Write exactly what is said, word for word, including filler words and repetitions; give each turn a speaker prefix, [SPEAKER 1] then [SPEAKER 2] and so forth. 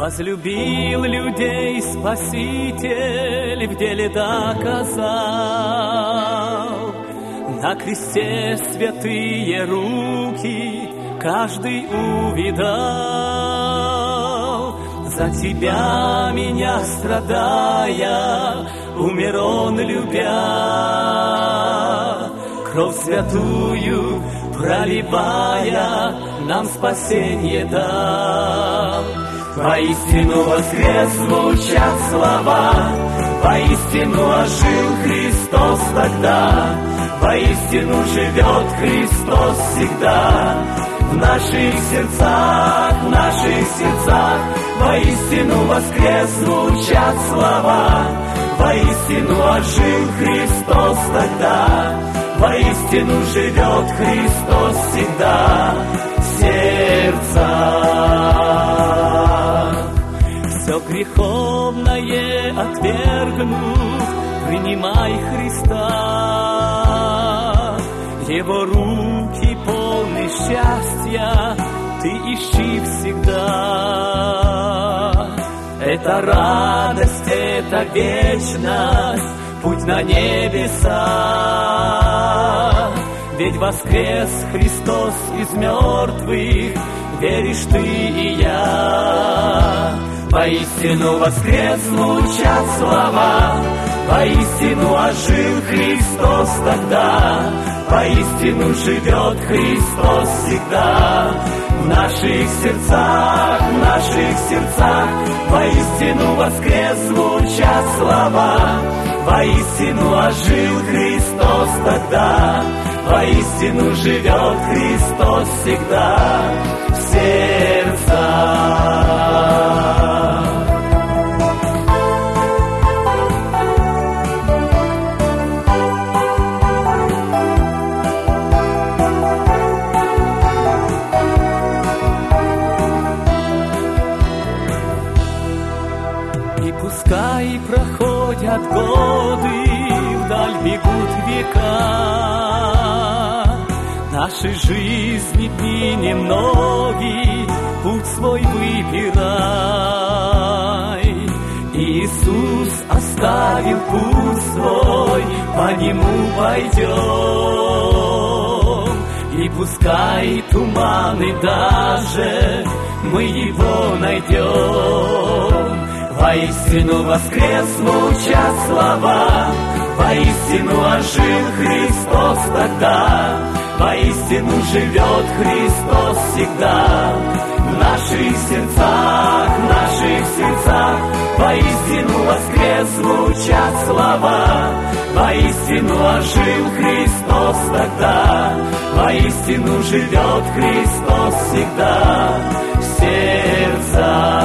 [SPEAKER 1] Возлюбил людей Спаситель, в деле доказал. На кресте святые руки каждый увидал. За тебя, меня страдая, умер он, любя. Кровь святую проливая, нам спасенье дал. Воистину воскрес, звучат слова, воистину ожил Христос тогда, воистину живет Христос всегда. В наших сердцах, в наших сердцах, воистину воскрес, звучат слова, воистину ожил Христос тогда, воистину живет Христос всегда в сердцах. Все греховное отвергнув, принимай Христа. Его руки полны счастья, ты ищи всегда. Это радость, это вечность, путь на небеса. Ведь воскрес Христос из мертвых, веришь ты и я. Воистину воскрес, звучат слова, воистину ожил Христос тогда, воистину живет Христос всегда. В наших сердцах, в наших сердцах, воистину воскрес, звучат слова, воистину ожил Христос тогда, воистину живет Христос всегда в сердцах. Пускай проходят годы, вдаль бегут века, нашей жизни дни немногие, путь свой выбирай. Иисус оставил путь свой, по нему пойдем. И пускай туманы даже, мы его найдем. Воистину воскрес, звучат слова, воистину ожил Христос тогда, воистину живет Христос всегда. В наших сердцах, в наших сердцах, воистину воскрес, звучат слова, воистину ожил Христос тогда, воистину живет Христос всегда в сердцах.